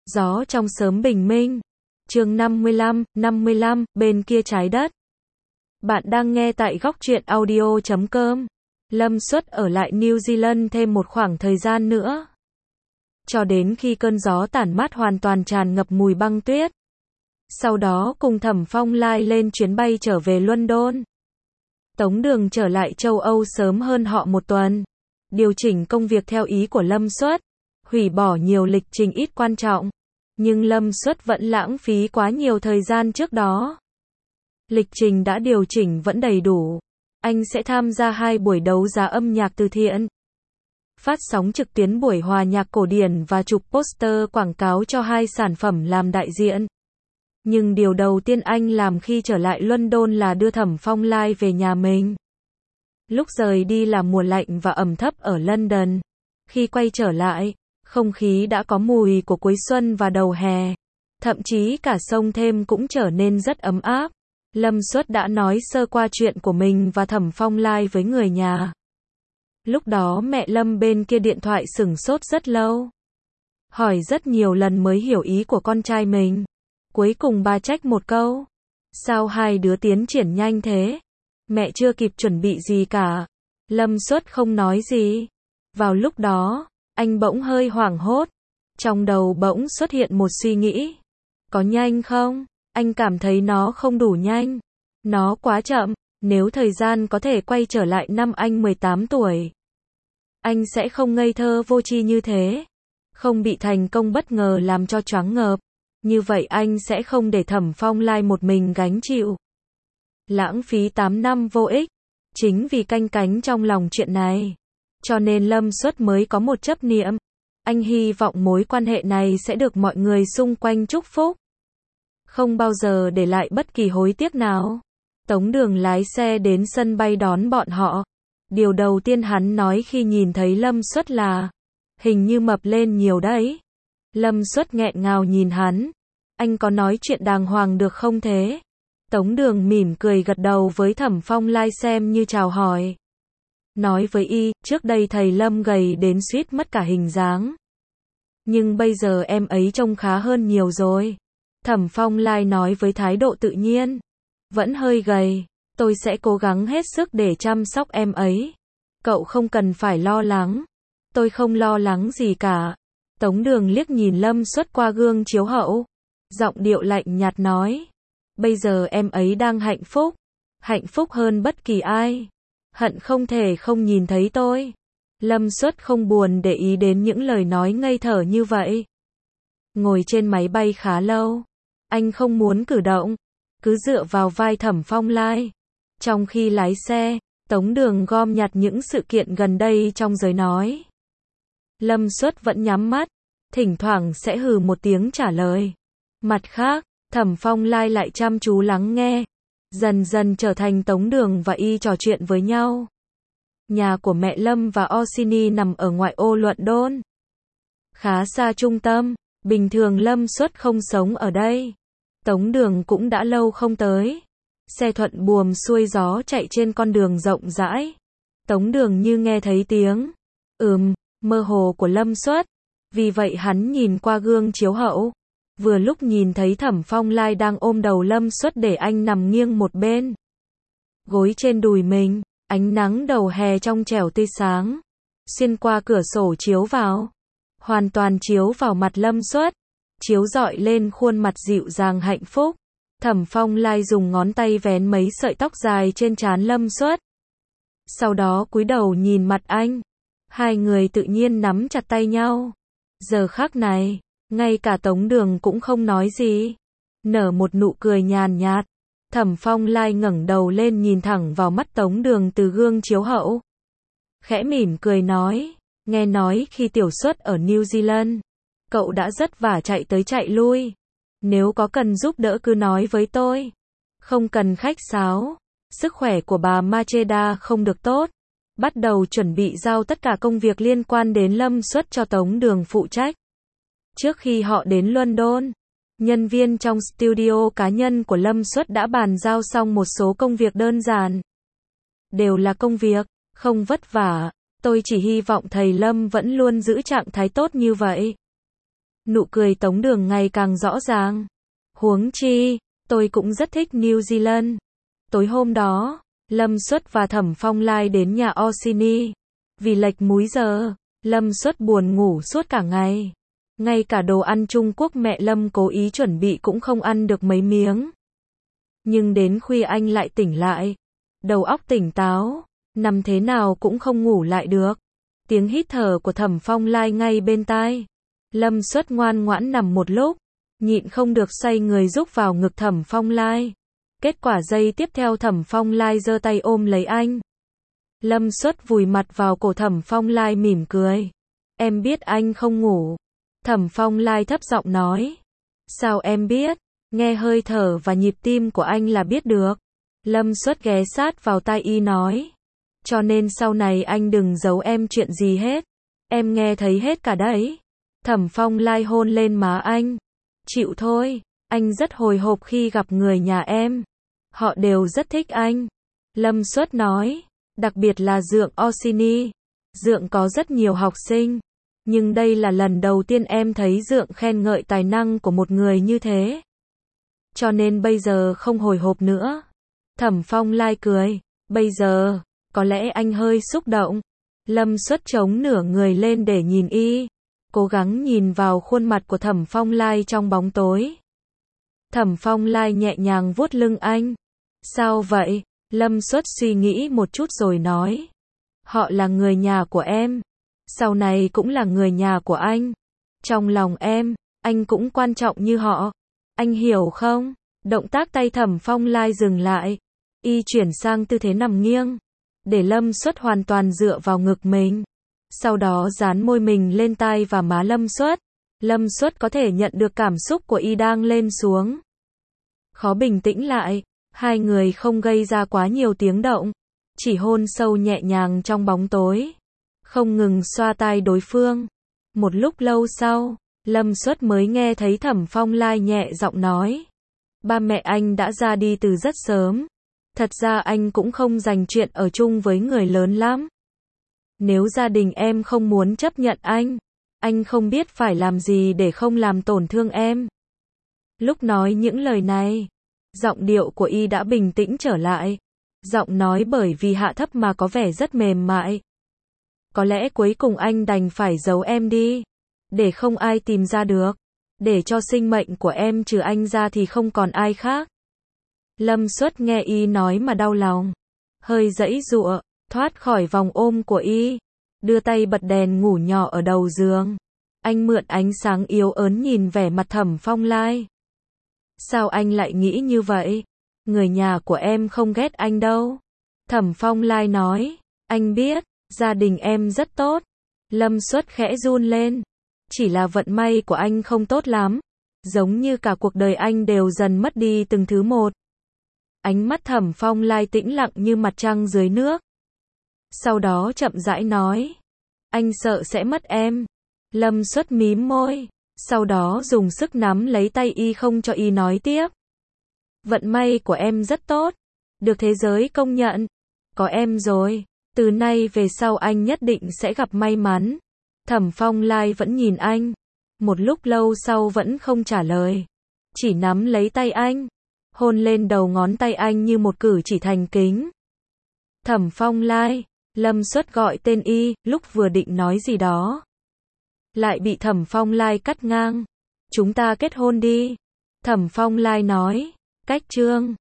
Gió trong sớm bình minh. Chương 55, bên kia trái đất. Bạn đang nghe tại góc truyện audio.com. Lâm Xuất ở lại New Zealand thêm một khoảng thời gian nữa, cho đến khi cơn gió tản mát hoàn toàn tràn ngập mùi băng tuyết. Sau đó cùng Thẩm Phong Lai lên chuyến bay trở về London. Tống Đường trở lại châu Âu sớm hơn họ một tuần, điều chỉnh công việc theo ý của Lâm Xuất, hủy bỏ nhiều lịch trình ít quan trọng. Nhưng Lâm Xuất vẫn lãng phí quá nhiều thời gian trước đó. Lịch trình đã điều chỉnh vẫn đầy đủ. Anh sẽ tham gia 2 buổi đấu giá âm nhạc từ thiện, phát sóng trực tuyến buổi hòa nhạc cổ điển và chụp poster quảng cáo cho 2 sản phẩm làm đại diện. Nhưng điều đầu tiên anh làm khi trở lại London là đưa Thẩm Phong Lai về nhà mình. Lúc rời đi là mùa lạnh và ẩm thấp ở London. Khi quay trở lại, không khí đã có mùi của cuối xuân và đầu hè. Thậm chí cả sông Thêm cũng trở nên rất ấm áp. Lâm Xuất đã nói sơ qua chuyện của mình và Thẩm Phong Lai với người nhà. Lúc đó mẹ Lâm bên kia điện thoại sửng sốt rất lâu, hỏi rất nhiều lần mới hiểu ý của con trai mình. Cuối cùng bà trách một câu: sao 2 đứa tiến triển nhanh thế? Mẹ chưa kịp chuẩn bị gì cả. Lâm Xuất không nói gì. Vào lúc đó, anh bỗng hơi hoảng hốt. Trong đầu bỗng xuất hiện một suy nghĩ. Có nhanh không? Anh cảm thấy nó không đủ nhanh. Nó quá chậm. Nếu thời gian có thể quay trở lại năm anh 18 tuổi, anh sẽ không ngây thơ vô tri như thế. Không bị thành công bất ngờ làm cho choáng ngợp. Như vậy anh sẽ không để Thẩm Phong Lai một mình gánh chịu. Lãng phí 8 năm vô ích. Chính vì canh cánh trong lòng chuyện này, cho nên Lâm Xuất mới có một chấp niệm. Anh hy vọng mối quan hệ này sẽ được mọi người xung quanh chúc phúc, không bao giờ để lại bất kỳ hối tiếc nào. Tống Đường lái xe đến sân bay đón bọn họ. Điều đầu tiên hắn nói khi nhìn thấy Lâm Xuất là: hình như mập lên nhiều đấy. Lâm Xuất nghẹn ngào nhìn hắn. Anh có nói chuyện đàng hoàng được không thế? Tống Đường mỉm cười gật đầu với Thẩm Phong Lai xem như chào hỏi. Nói với y, trước đây thầy Lâm gầy đến suýt mất cả hình dáng. Nhưng bây giờ em ấy trông khá hơn nhiều rồi. Thẩm Phong Lai nói với thái độ tự nhiên. Vẫn hơi gầy, tôi sẽ cố gắng hết sức để chăm sóc em ấy. Cậu không cần phải lo lắng. Tôi không lo lắng gì cả. Tống Đường liếc nhìn Lâm Xuất qua gương chiếu hậu. Giọng điệu lạnh nhạt nói: bây giờ em ấy đang hạnh phúc hơn bất kỳ ai. Hận không thể không nhìn thấy tôi. Lâm Xuất không buồn để ý đến những lời nói ngây thở như vậy. Ngồi trên máy bay khá lâu, anh không muốn cử động, cứ dựa vào vai Thẩm Phong Lai. Trong khi lái xe, Tống Đường gom nhặt những sự kiện gần đây trong giới nói. Lâm Xuất vẫn nhắm mắt, thỉnh thoảng sẽ hừ một tiếng trả lời. Mặt khác, Thẩm Phong Lai lại chăm chú lắng nghe. Dần dần trở thành Tống Đường và y trò chuyện với nhau. Nhà của mẹ Lâm và Orsini nằm ở ngoại ô London, khá xa trung tâm. Bình thường Lâm Xuất không sống ở đây. Tống Đường cũng đã lâu không tới. Xe thuận buồm xuôi gió chạy trên con đường rộng rãi. Tống Đường như nghe thấy tiếng mơ hồ của Lâm Xuất. Vì vậy hắn nhìn qua gương chiếu hậu. Vừa lúc nhìn thấy Thẩm Phong Lai đang ôm đầu Lâm Xuất để anh nằm nghiêng một bên, gối trên đùi mình. Ánh nắng đầu hè trong trẻo tươi sáng, xuyên qua cửa sổ chiếu vào, hoàn toàn chiếu vào mặt Lâm Xuất, chiếu rọi lên khuôn mặt dịu dàng hạnh phúc. Thẩm Phong Lai dùng ngón tay vén mấy sợi tóc dài trên trán Lâm Xuất, sau đó cúi đầu nhìn mặt anh. 2 người tự nhiên nắm chặt tay nhau. Giờ khắc này, ngay cả Tống Đường cũng không nói gì, nở một nụ cười nhàn nhạt. Thẩm Phong Lai ngẩng đầu lên nhìn thẳng vào mắt Tống Đường từ gương chiếu hậu. Khẽ mỉm cười nói: nghe nói khi Tiểu Xuất ở New Zealand, cậu đã rất vả chạy tới chạy lui. Nếu có cần giúp đỡ cứ nói với tôi. Không cần khách sáo. Sức khỏe của bà Macheda không được tốt. Bắt đầu chuẩn bị giao tất cả công việc liên quan đến Lâm Xuất cho Tống Đường phụ trách. Trước khi họ đến London, nhân viên trong studio cá nhân của Lâm Xuất đã bàn giao xong một số công việc đơn giản. Đều là công việc, không vất vả. Tôi chỉ hy vọng thầy Lâm vẫn luôn giữ trạng thái tốt như vậy. Nụ cười Tống Đường ngày càng rõ ràng. Huống chi, tôi cũng rất thích New Zealand. Tối hôm đó, Lâm Suất và Thẩm Phong Lai đến nhà Orsini. Vì lệch múi giờ, Lâm Suất buồn ngủ suốt cả ngày. Ngay cả đồ ăn Trung Quốc mẹ Lâm cố ý chuẩn bị cũng không ăn được mấy miếng. Nhưng đến khuya anh lại tỉnh lại. Đầu óc tỉnh táo, nằm thế nào cũng không ngủ lại được. Tiếng hít thở của Thẩm Phong Lai ngay bên tai. Lâm Suất ngoan ngoãn nằm một lúc, nhịn không được xoay người rúc vào ngực Thẩm Phong Lai. Kết quả giây tiếp theo Thẩm Phong Lai giơ tay ôm lấy anh. Lâm Suất vùi mặt vào cổ Thẩm Phong Lai mỉm cười. Em biết anh không ngủ. Thẩm Phong Lai thấp giọng nói. Sao em biết? Nghe hơi thở và nhịp tim của anh là biết được. Lâm Suất ghé sát vào tai y nói. Cho nên sau này anh đừng giấu em chuyện gì hết. Em nghe thấy hết cả đấy. Thẩm Phong Lai hôn lên má anh. Chịu thôi, anh rất hồi hộp khi gặp người nhà em. Họ đều rất thích anh. Lâm Suất nói. Đặc biệt là Dượng Orsini. Dượng có rất nhiều học sinh. Nhưng đây là lần đầu tiên em thấy Dượng khen ngợi tài năng của một người như thế. Cho nên bây giờ không hồi hộp nữa. Thẩm Phong Lai cười. Bây giờ, có lẽ anh hơi xúc động. Lâm Suất chống nửa người lên để nhìn y. Cố gắng nhìn vào khuôn mặt của Thẩm Phong Lai trong bóng tối. Thẩm Phong Lai nhẹ nhàng vuốt lưng anh. Sao vậy? Lâm Suất suy nghĩ một chút rồi nói. Họ là người nhà của em. Sau này cũng là người nhà của anh. Trong lòng em, anh cũng quan trọng như họ. Anh hiểu không? Động tác tay Thẩm Phong Lai dừng lại. Y chuyển sang tư thế nằm nghiêng. Để Lâm Suất hoàn toàn dựa vào ngực mình. Sau đó dán môi mình lên tai và má Lâm Suất. Lâm Suất có thể nhận được cảm xúc của y đang lên xuống. Khó bình tĩnh lại. Hai người không gây ra quá nhiều tiếng động. Chỉ hôn sâu nhẹ nhàng trong bóng tối. Không ngừng xoa tai đối phương. Một lúc lâu sau, Lâm Suất mới nghe thấy Thẩm Phong Lai nhẹ giọng nói. Ba mẹ anh đã ra đi từ rất sớm. Thật ra anh cũng không dành chuyện ở chung với người lớn lắm. Nếu gia đình em không muốn chấp nhận anh không biết phải làm gì để không làm tổn thương em. Lúc nói những lời này, giọng điệu của y đã bình tĩnh trở lại. Giọng nói bởi vì hạ thấp mà có vẻ rất mềm mại. Có lẽ cuối cùng anh đành phải giấu em đi. Để không ai tìm ra được. Để cho sinh mệnh của em trừ anh ra thì không còn ai khác. Lâm Suất nghe y nói mà đau lòng. Hơi giãy giụa, thoát khỏi vòng ôm của y. Đưa tay bật đèn ngủ nhỏ ở đầu giường. Anh mượn ánh sáng yếu ớn nhìn vẻ mặt Thẩm Phong Lai. Sao anh lại nghĩ như vậy? Người nhà của em không ghét anh đâu. Thẩm Phong Lai nói. Anh biết, gia đình em rất tốt. Lâm Suất khẽ run lên. Chỉ là vận may của anh không tốt lắm. Giống như cả cuộc đời anh đều dần mất đi từng thứ một. Ánh mắt Thẩm Phong Lai tĩnh lặng như mặt trăng dưới nước. Sau đó chậm rãi nói. Anh sợ sẽ mất em. Lâm Suất mím môi. Sau đó dùng sức nắm lấy tay y không cho y nói tiếp. Vận may của em rất tốt. Được thế giới công nhận. Có em rồi. Từ nay về sau anh nhất định sẽ gặp may mắn. Thẩm Phong Lai vẫn nhìn anh. Một lúc lâu sau vẫn không trả lời. Chỉ nắm lấy tay anh. Hôn lên đầu ngón tay anh như một cử chỉ thành kính. Thẩm Phong Lai. Lâm Suất gọi tên y, lúc vừa định nói gì đó. Lại bị Thẩm Phong Lai cắt ngang. Chúng ta kết hôn đi. Thẩm Phong Lai nói. Cách chương.